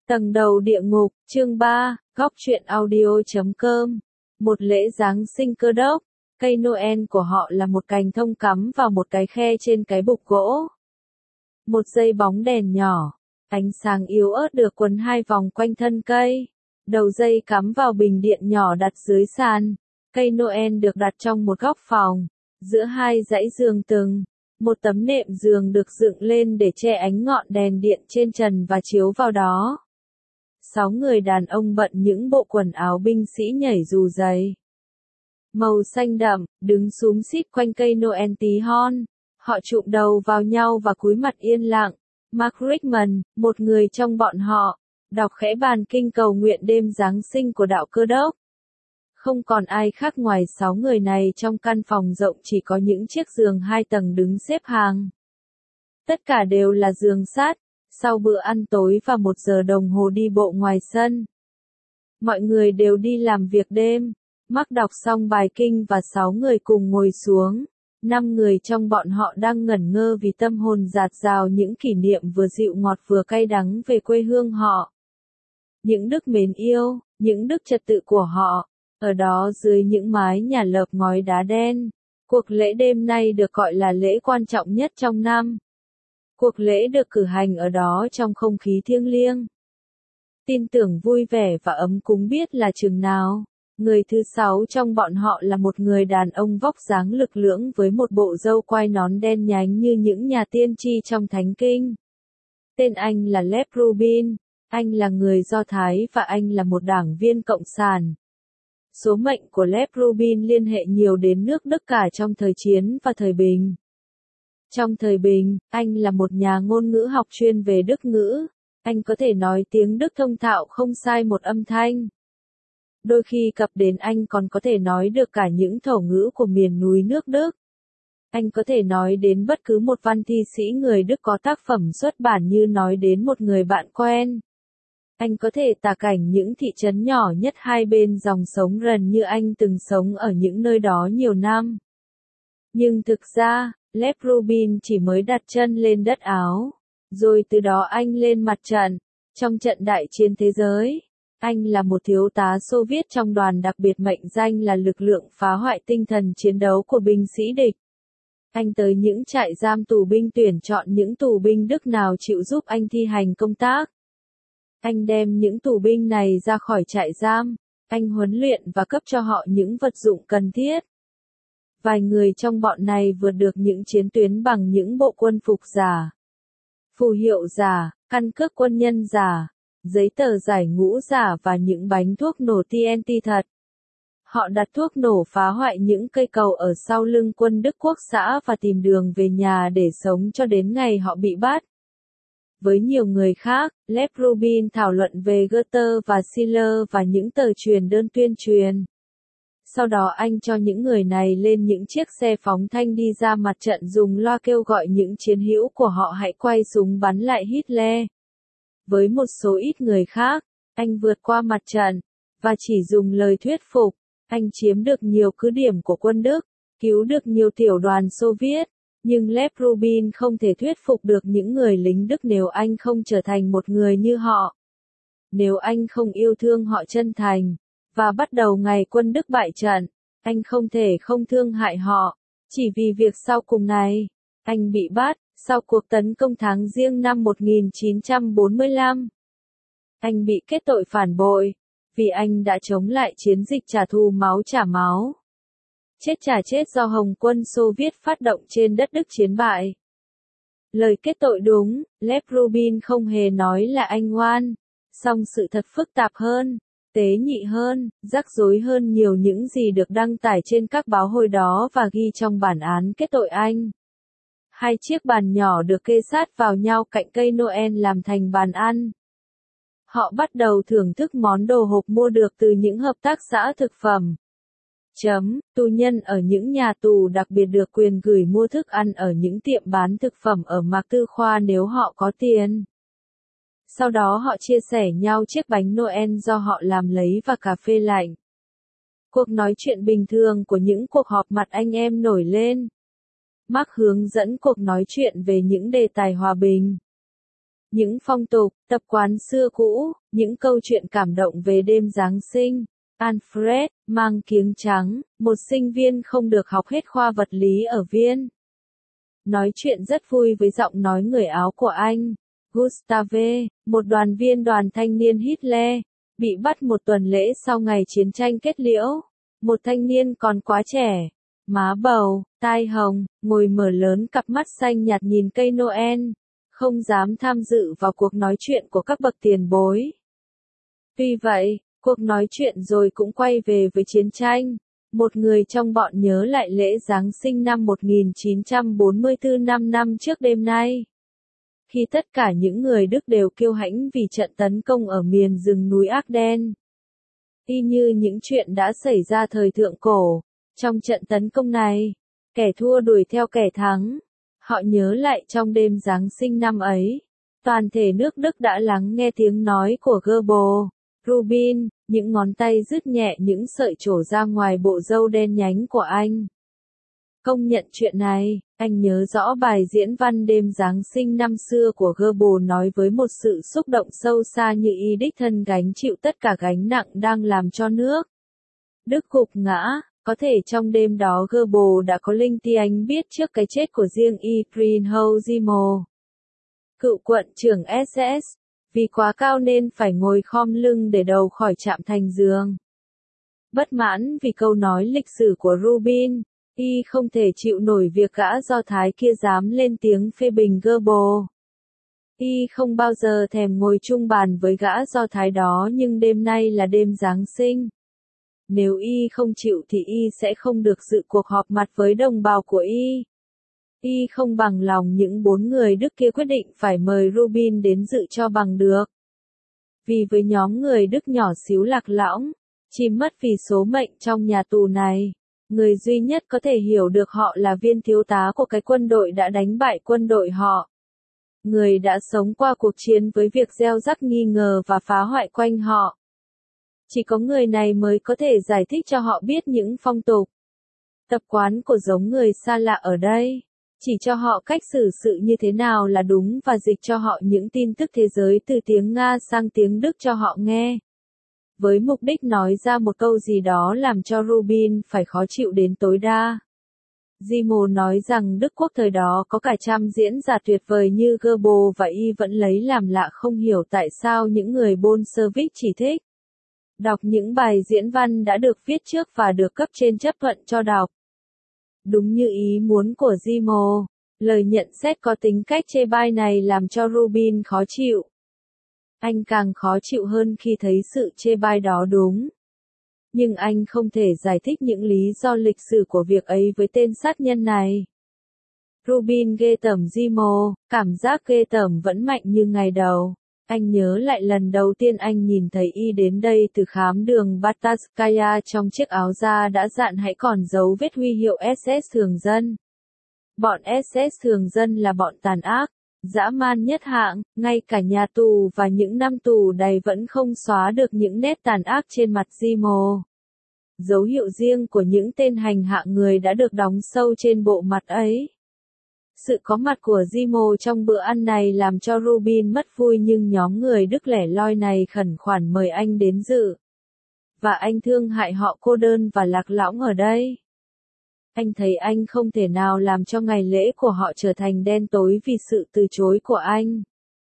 Tầng đầu địa ngục, chương 3, góc truyện audio.com. Một lễ Giáng sinh cơ đốc. Cây Noel của họ là một cành thông cắm vào một cái khe trên cái bục gỗ. Một dây bóng đèn nhỏ, ánh sáng yếu ớt được quấn hai vòng quanh thân cây. Đầu dây cắm vào bình điện nhỏ đặt dưới sàn. Cây Noel được đặt trong một góc phòng, giữa hai dãy giường từng. Một tấm nệm giường được dựng lên để che ánh ngọn đèn điện trên trần và chiếu vào đó. 6 người đàn ông bận những bộ quần áo binh sĩ nhảy dù giày màu xanh đậm, đứng xúm xít quanh cây Noel tí hon. Họ chụm đầu vào nhau và cúi mặt yên lặng. Mark Rickman, một người trong bọn họ, đọc khẽ bản kinh cầu nguyện đêm Giáng sinh của đạo Cơ đốc. Không còn ai khác ngoài 6 người này trong căn phòng rộng, chỉ có những chiếc giường 2 tầng đứng xếp hàng. Tất cả đều là giường sắt. Sau bữa ăn tối và 1 giờ đồng hồ đi bộ ngoài sân, mọi người đều đi làm việc đêm. Mark đọc xong bài kinh và 6 người cùng ngồi xuống. 5 người trong bọn họ đang ngẩn ngơ vì tâm hồn dạt dào những kỷ niệm vừa dịu ngọt vừa cay đắng về quê hương họ. Những đức mến yêu, những đức trật tự của họ, ở đó dưới những mái nhà lợp ngói đá đen. Cuộc lễ đêm nay được gọi là lễ quan trọng nhất trong năm. Cuộc lễ được cử hành ở đó trong không khí thiêng liêng, tin tưởng vui vẻ và ấm cúng biết là chừng nào. Người thứ 6 trong bọn họ là một người đàn ông vóc dáng lực lưỡng với một bộ râu quai nón đen nhánh như những nhà tiên tri trong Thánh Kinh. Tên anh là Lev Rubin. Anh là người Do Thái và anh là một đảng viên Cộng sản. Số mệnh của Lev Rubin liên hệ nhiều đến nước Đức cả trong thời chiến và thời bình. Trong thời bình, anh là một nhà ngôn ngữ học chuyên về Đức ngữ. Anh có thể nói tiếng Đức thông thạo không sai một âm thanh. Đôi khi cập đến anh còn có thể nói được cả những thổ ngữ của miền núi nước Đức. Anh có thể nói đến bất cứ một văn thi sĩ người Đức có tác phẩm xuất bản như nói đến một người bạn quen. Anh có thể tả cảnh những thị trấn nhỏ nhất hai bên dòng sống Rần như anh từng sống ở những nơi đó nhiều năm. Nhưng thực ra, Lev Rubin chỉ mới đặt chân lên đất Áo. Rồi từ đó anh lên mặt trận. Trong trận đại chiến thế giới, anh là một thiếu tá Xô Viết trong đoàn đặc biệt mệnh danh là lực lượng phá hoại tinh thần chiến đấu của binh sĩ địch. Anh tới những trại giam tù binh tuyển chọn những tù binh Đức nào chịu giúp anh thi hành công tác. Anh đem những tù binh này ra khỏi trại giam. Anh huấn luyện và cấp cho họ những vật dụng cần thiết. Vài người trong bọn này vượt được những chiến tuyến bằng những bộ quân phục giả, phù hiệu giả, căn cước quân nhân giả, giấy tờ giải ngũ giả và những bánh thuốc nổ TNT thật. Họ đặt thuốc nổ phá hoại những cây cầu ở sau lưng quân Đức Quốc xã và tìm đường về nhà để sống cho đến ngày họ bị bắt. Với nhiều người khác, Lev Rubin thảo luận về Goethe và Schiller và những tờ truyền đơn tuyên truyền. Sau đó anh cho những người này lên những chiếc xe phóng thanh đi ra mặt trận dùng loa kêu gọi những chiến hữu của họ hãy quay súng bắn lại Hitler. Với một số ít người khác, anh vượt qua mặt trận, và chỉ dùng lời thuyết phục, anh chiếm được nhiều cứ điểm của quân Đức, cứu được nhiều tiểu đoàn Xô Viết. Nhưng Lev Rubin không thể thuyết phục được những người lính Đức nếu anh không trở thành một người như họ. Nếu anh không yêu thương họ chân thành, và bắt đầu ngày quân Đức bại trận, anh không thể không thương hại họ. Chỉ vì việc sau cùng này, anh bị bắt, sau cuộc tấn công tháng Giêng năm 1945. Anh bị kết tội phản bội, vì anh đã chống lại chiến dịch trả thù máu trả máu. Chết trả chết do Hồng quân Xô Viết phát động trên đất Đức chiến bại. Lời kết tội đúng, Lev Rubin không hề nói là anh oan. Song sự thật phức tạp hơn, tế nhị hơn, rắc rối hơn nhiều những gì được đăng tải trên các báo hồi đó và ghi trong bản án kết tội anh. 2 chiếc bàn nhỏ được kê sát vào nhau cạnh cây Noel làm thành bàn ăn. Họ bắt đầu thưởng thức món đồ hộp mua được từ những hợp tác xã thực phẩm. Tù nhân ở những nhà tù đặc biệt được quyền gửi mua thức ăn ở những tiệm bán thực phẩm ở Mạc Tư Khoa nếu họ có tiền. Sau đó họ chia sẻ nhau chiếc bánh Noel do họ làm lấy và cà phê lạnh. Cuộc nói chuyện bình thường của những cuộc họp mặt anh em nổi lên. Mark hướng dẫn cuộc nói chuyện về những đề tài hòa bình. những phong tục, tập quán xưa cũ, những câu chuyện cảm động về đêm Giáng sinh. Alfred, mang kiếng trắng, một sinh viên không được học hết khoa vật lý ở Viên. Nói chuyện rất vui với giọng nói người Áo của anh. Gustave, một đoàn viên đoàn thanh niên Hitler, bị bắt một tuần lễ sau ngày chiến tranh kết liễu. Một thanh niên còn quá trẻ, má bầu, tai hồng, ngồi mở lớn cặp mắt xanh nhạt nhìn cây Noel, không dám tham dự vào cuộc nói chuyện của các bậc tiền bối. Tuy vậy, cuộc nói chuyện rồi cũng quay về với chiến tranh. Một người trong bọn nhớ lại lễ Giáng sinh năm 1944 năm trước đêm nay. Khi tất cả những người Đức đều kiêu hãnh vì trận tấn công ở miền rừng núi Ardennes. Y như những chuyện đã xảy ra thời thượng cổ, trong trận tấn công này, kẻ thua đuổi theo kẻ thắng. Họ nhớ lại trong đêm Giáng sinh năm ấy, toàn thể nước Đức đã lắng nghe tiếng nói của Goebbels. Rubin, những ngón tay rứt nhẹ những sợi trổ ra ngoài bộ râu đen nhánh của anh. Công nhận chuyện này, anh nhớ rõ bài diễn văn đêm Giáng sinh năm xưa của Goebbels nói với một sự xúc động sâu xa như y đích thân gánh chịu tất cả gánh nặng đang làm cho nước Đức gục ngã. Có thể trong đêm đó Goebbels đã có linh ti anh biết trước cái chết của riêng y Reinhold Zimmel, cựu quận trưởng SS, vì quá cao nên phải ngồi khom lưng để đầu khỏi chạm thành giường. Bất mãn vì câu nói lịch sử của Rubin, y không thể chịu nổi việc gã Do Thái kia dám lên tiếng phê bình Goebbels. Y không bao giờ thèm ngồi chung bàn với gã Do Thái đó, nhưng đêm nay là đêm Giáng sinh. Nếu y không chịu thì y sẽ không được dự cuộc họp mặt với đồng bào của y. Y không bằng lòng những 4 người Đức kia quyết định phải mời Rubin đến dự cho bằng được. Vì với nhóm người Đức nhỏ xíu lạc lõng, chìm mất vì số mệnh trong nhà tù này, người duy nhất có thể hiểu được họ là viên thiếu tá của cái quân đội đã đánh bại quân đội họ. Người đã sống qua cuộc chiến với việc gieo rắc nghi ngờ và phá hoại quanh họ. Chỉ có người này mới có thể giải thích cho họ biết những phong tục, tập quán của giống người xa lạ ở đây. Chỉ cho họ cách xử sự như thế nào là đúng và dịch cho họ những tin tức thế giới từ tiếng Nga sang tiếng Đức cho họ nghe. Với mục đích nói ra một câu gì đó làm cho Rubin phải khó chịu đến tối đa. Zimmel nói rằng Đức Quốc thời đó có cả trăm diễn giả tuyệt vời như Goebbels và y vẫn lấy làm lạ không hiểu tại sao những người Bolshevik chỉ thích đọc những bài diễn văn đã được viết trước và được cấp trên chấp thuận cho đọc. Đúng như ý muốn của Zimmel, lời nhận xét có tính cách chê bai này làm cho Rubin khó chịu. Anh càng khó chịu hơn khi thấy sự chê bai đó đúng. Nhưng anh không thể giải thích những lý do lịch sử của việc ấy với tên sát nhân này. Rubin ghê tởm Zimmel, cảm giác ghê tởm vẫn mạnh như ngày đầu. Anh nhớ lại lần đầu tiên anh nhìn thấy y đến đây từ khám đường Batatskaya trong chiếc áo da đã dạn hãy còn dấu vết huy hiệu SS thường dân. Bọn SS thường dân là bọn tàn ác, dã man nhất hạng, ngay cả nhà tù và những năm tù đầy vẫn không xóa được những nét tàn ác trên mặt Zimmel. Dấu hiệu riêng của những tên hành hạ người đã được đóng sâu trên bộ mặt ấy. Sự có mặt của Zimmel trong bữa ăn này làm cho Rubin mất vui, nhưng nhóm người Đức lẻ loi này khẩn khoản mời anh đến dự. Và anh thương hại họ cô đơn và lạc lõng ở đây. Anh thấy anh không thể nào làm cho ngày lễ của họ trở thành đen tối vì sự từ chối của anh.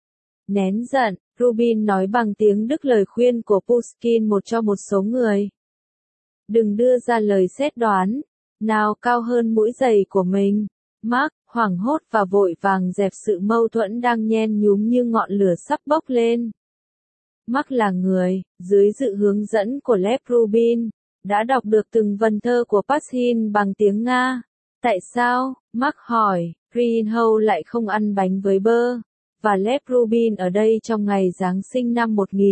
Nén giận, Rubin nói bằng tiếng Đức lời khuyên của Pushkin cho một số người. Đừng đưa ra lời xét đoán, nào cao hơn mũi giày của mình. Mark, hoảng hốt và vội vàng dẹp sự mâu thuẫn đang nhen nhúm như ngọn lửa sắp bốc lên. Mark là người, dưới sự hướng dẫn của Lev Rubin, đã đọc được từng vần thơ của Pashin bằng tiếng Nga. Tại sao, Mark hỏi, Reinhold lại không ăn bánh với bơ, và Lev Rubin ở đây trong ngày Giáng sinh năm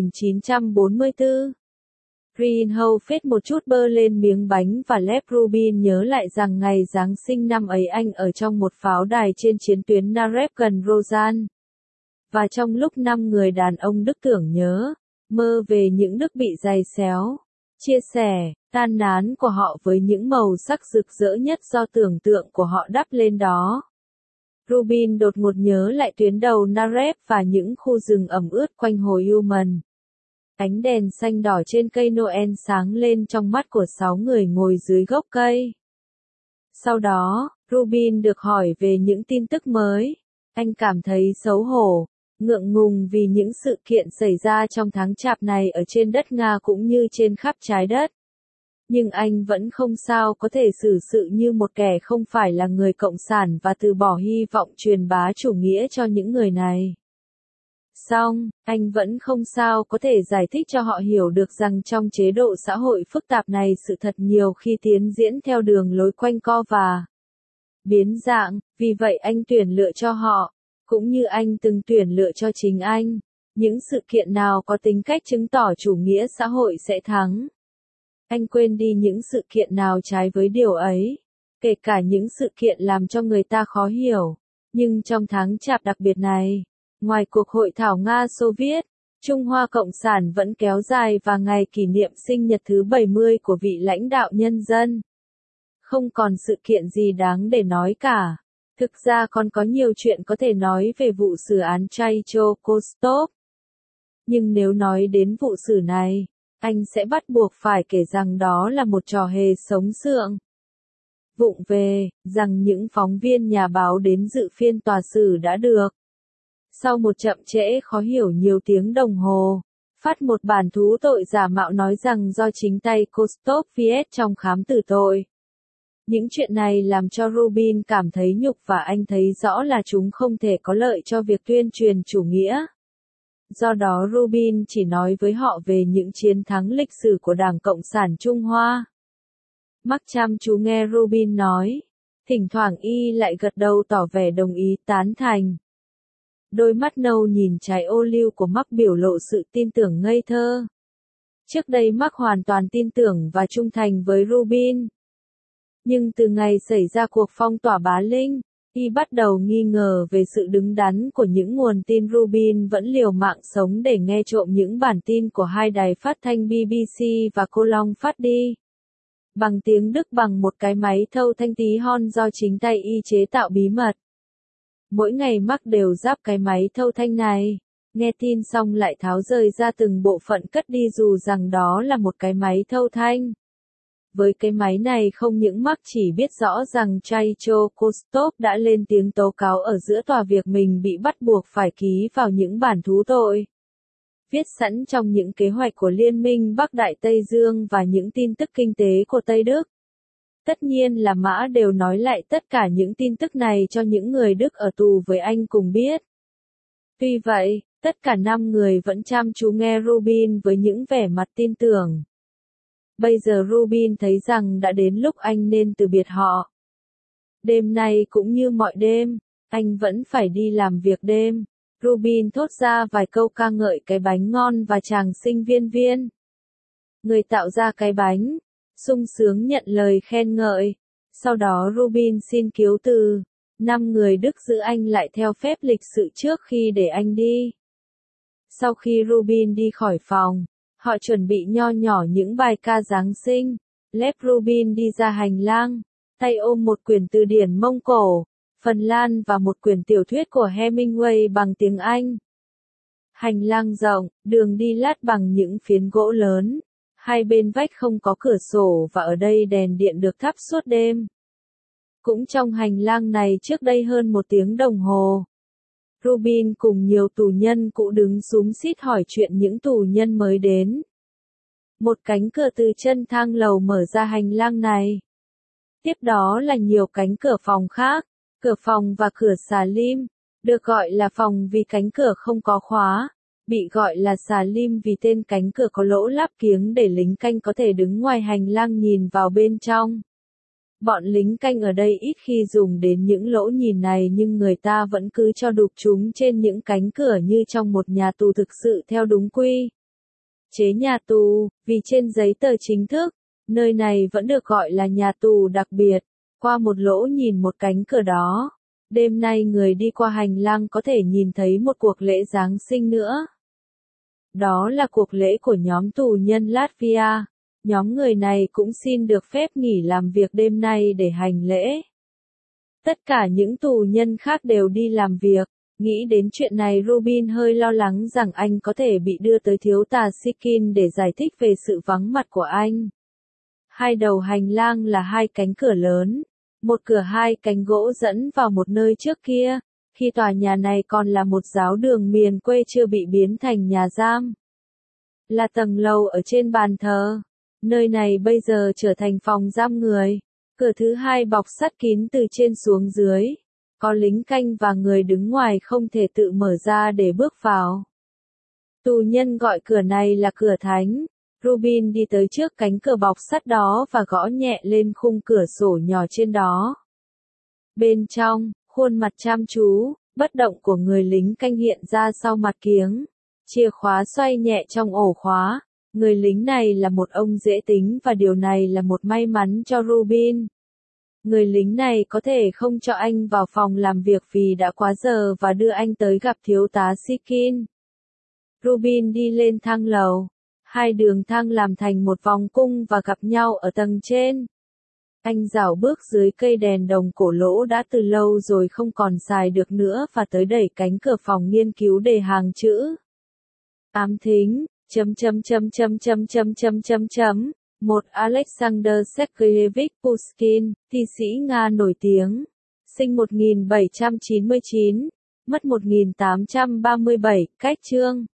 1944? Reinhold phết một chút bơ lên miếng bánh và Lev Rubin nhớ lại rằng ngày Giáng sinh năm ấy anh ở trong một pháo đài trên chiến tuyến Narev gần Rozan. Và trong lúc 5 người đàn ông Đức tưởng nhớ, mơ về những Đức bị giày xéo, chia sẻ, tan nán của họ với những màu sắc rực rỡ nhất do tưởng tượng của họ đắp lên đó. Rubin đột ngột nhớ lại tuyến đầu Narev và những khu rừng ẩm ướt quanh hồ Human. Ánh đèn xanh đỏ trên cây Noel sáng lên trong mắt của 6 người ngồi dưới gốc cây. Sau đó, Rubin được hỏi về những tin tức mới. Anh cảm thấy xấu hổ, ngượng ngùng vì những sự kiện xảy ra trong tháng Chạp này ở trên đất Nga cũng như trên khắp trái đất. Nhưng anh vẫn không sao có thể xử sự như một kẻ không phải là người cộng sản và từ bỏ hy vọng truyền bá chủ nghĩa cho những người này. Song, anh vẫn không sao có thể giải thích cho họ hiểu được rằng trong chế độ xã hội phức tạp này sự thật nhiều khi tiến diễn theo đường lối quanh co và biến dạng, vì vậy anh tuyển lựa cho họ, cũng như anh từng tuyển lựa cho chính anh, những sự kiện nào có tính cách chứng tỏ chủ nghĩa xã hội sẽ thắng. Anh quên đi những sự kiện nào trái với điều ấy, kể cả những sự kiện làm cho người ta khó hiểu. Nhưng trong tháng Chạp đặc biệt này, ngoài cuộc hội thảo Nga-Xô Viết, Trung Hoa Cộng sản vẫn kéo dài và ngày kỷ niệm sinh nhật thứ 70 của vị lãnh đạo nhân dân. Không còn sự kiện gì đáng để nói cả. Thực ra còn có nhiều chuyện có thể nói về vụ xử án Tchaikovsky. Nhưng nếu nói đến vụ xử này, anh sẽ bắt buộc phải kể rằng đó là một trò hề sống sượng. Vụng về, rằng những phóng viên nhà báo đến dự phiên tòa xử đã được. Sau một chậm trễ khó hiểu nhiều tiếng đồng hồ, phát một bản thú tội giả mạo nói rằng do chính tay Kostov viết trong khám tử tội. Những chuyện này làm cho Rubin cảm thấy nhục và anh thấy rõ là chúng không thể có lợi cho việc tuyên truyền chủ nghĩa. Do đó Rubin chỉ nói với họ về những chiến thắng lịch sử của Đảng Cộng sản Trung Hoa. Mark chăm chú nghe Rubin nói. Thỉnh thoảng y lại gật đầu tỏ vẻ đồng ý tán thành. Đôi mắt nâu nhìn trái ô liu của Mark biểu lộ sự tin tưởng ngây thơ. Trước đây Mark hoàn toàn tin tưởng và trung thành với Rubin. Nhưng từ ngày xảy ra cuộc phong tỏa Bá Linh, y bắt đầu nghi ngờ về sự đứng đắn của những nguồn tin. Rubin vẫn liều mạng sống để nghe trộm những bản tin của hai đài phát thanh BBC và Cô Long phát đi. Bằng tiếng Đức bằng một cái máy thâu thanh tí hon do chính tay y chế tạo bí mật. Mỗi ngày Mark đều ráp cái máy thâu thanh này, nghe tin xong lại tháo rời ra từng bộ phận cất đi dù rằng đó là một cái máy thâu thanh. Với cái máy này không những Mark chỉ biết rõ rằng Tchaikovsky đã lên tiếng tố cáo ở giữa tòa việc mình bị bắt buộc phải ký vào những bản thú tội. Viết sẵn trong những kế hoạch của Liên minh Bắc Đại Tây Dương và những tin tức kinh tế của Tây Đức. Tất nhiên là Mã đều nói lại tất cả những tin tức này cho những người Đức ở tù với anh cùng biết. Tuy vậy, tất cả 5 người vẫn chăm chú nghe Rubin với những vẻ mặt tin tưởng. Bây giờ Rubin thấy rằng đã đến lúc anh nên từ biệt họ. Đêm nay cũng như mọi đêm, anh vẫn phải đi làm việc đêm. Rubin thốt ra vài câu ca ngợi cái bánh ngon và chàng sinh viên viên. Người tạo ra cái bánh, sung sướng nhận lời khen ngợi. Sau đó Rubin xin cứu từ. 5 người Đức giữ anh lại theo phép lịch sự trước khi để anh đi. Sau khi Rubin đi khỏi phòng, họ chuẩn bị nho nhỏ những bài ca Giáng sinh. Lev Rubin đi ra hành lang, tay ôm một quyển từ điển Mông Cổ, Phần Lan và một quyển tiểu thuyết của Hemingway bằng tiếng Anh. Hành lang rộng, đường đi lát bằng những phiến gỗ lớn. Hai bên vách không có cửa sổ và ở đây đèn điện được thắp suốt đêm. Cũng trong hành lang này trước đây hơn 1 tiếng đồng hồ, Rubin cùng nhiều tù nhân cũ đứng xúm xít hỏi chuyện những tù nhân mới đến. Một cánh cửa từ chân thang lầu mở ra hành lang này. Tiếp đó là nhiều cánh cửa phòng khác, cửa phòng và cửa xà lim, được gọi là phòng vì cánh cửa không có khóa, bị gọi là xà lim vì tên cánh cửa có lỗ láp kiếng để lính canh có thể đứng ngoài hành lang nhìn vào bên trong. Bọn lính canh ở đây ít khi dùng đến những lỗ nhìn này nhưng người ta vẫn cứ cho đục chúng trên những cánh cửa như trong một nhà tù thực sự theo đúng quy chế nhà tù, vì trên giấy tờ chính thức, nơi này vẫn được gọi là nhà tù đặc biệt. Qua một lỗ nhìn một cánh cửa đó, đêm nay người đi qua hành lang có thể nhìn thấy một cuộc lễ Giáng sinh nữa. Đó là cuộc lễ của nhóm tù nhân Latvia. Nhóm người này cũng xin được phép nghỉ làm việc đêm nay để hành lễ. Tất cả những tù nhân khác đều đi làm việc. Nghĩ đến chuyện này Rubin hơi lo lắng rằng anh có thể bị đưa tới thiếu tà Sikin để giải thích về sự vắng mặt của anh. Hai đầu hành lang là hai cánh cửa lớn. Một cửa hai cánh gỗ dẫn vào một nơi trước kia, khi tòa nhà này còn là một giáo đường miền quê chưa bị biến thành nhà giam. Là tầng lầu ở trên bàn thờ. Nơi này bây giờ trở thành phòng giam người. Cửa thứ hai bọc sắt kín từ trên xuống dưới. Có lính canh và người đứng ngoài không thể tự mở ra để bước vào. Tù nhân gọi cửa này là cửa thánh. Rubin đi tới trước cánh cửa bọc sắt đó và gõ nhẹ lên khung cửa sổ nhỏ trên đó. Bên trong, khuôn mặt chăm chú, bất động của người lính canh hiện ra sau mặt kiếng. Chìa khóa xoay nhẹ trong ổ khóa. Người lính này là một ông dễ tính và điều này là một may mắn cho Rubin. Người lính này có thể không cho anh vào phòng làm việc vì đã quá giờ và đưa anh tới gặp thiếu tá Sikin. Rubin đi lên thang lầu. Hai đường thang làm thành một vòng cung và gặp nhau ở tầng trên. Anh dạo bước dưới cây đèn đồng cổ lỗ đã từ lâu rồi không còn xài được nữa và tới đẩy cánh cửa phòng nghiên cứu đề hàng chữ. Ám thính, một Alexander Sergeyevich Pushkin, thi sĩ Nga nổi tiếng. Sinh 1799, mất 1837, cách chương.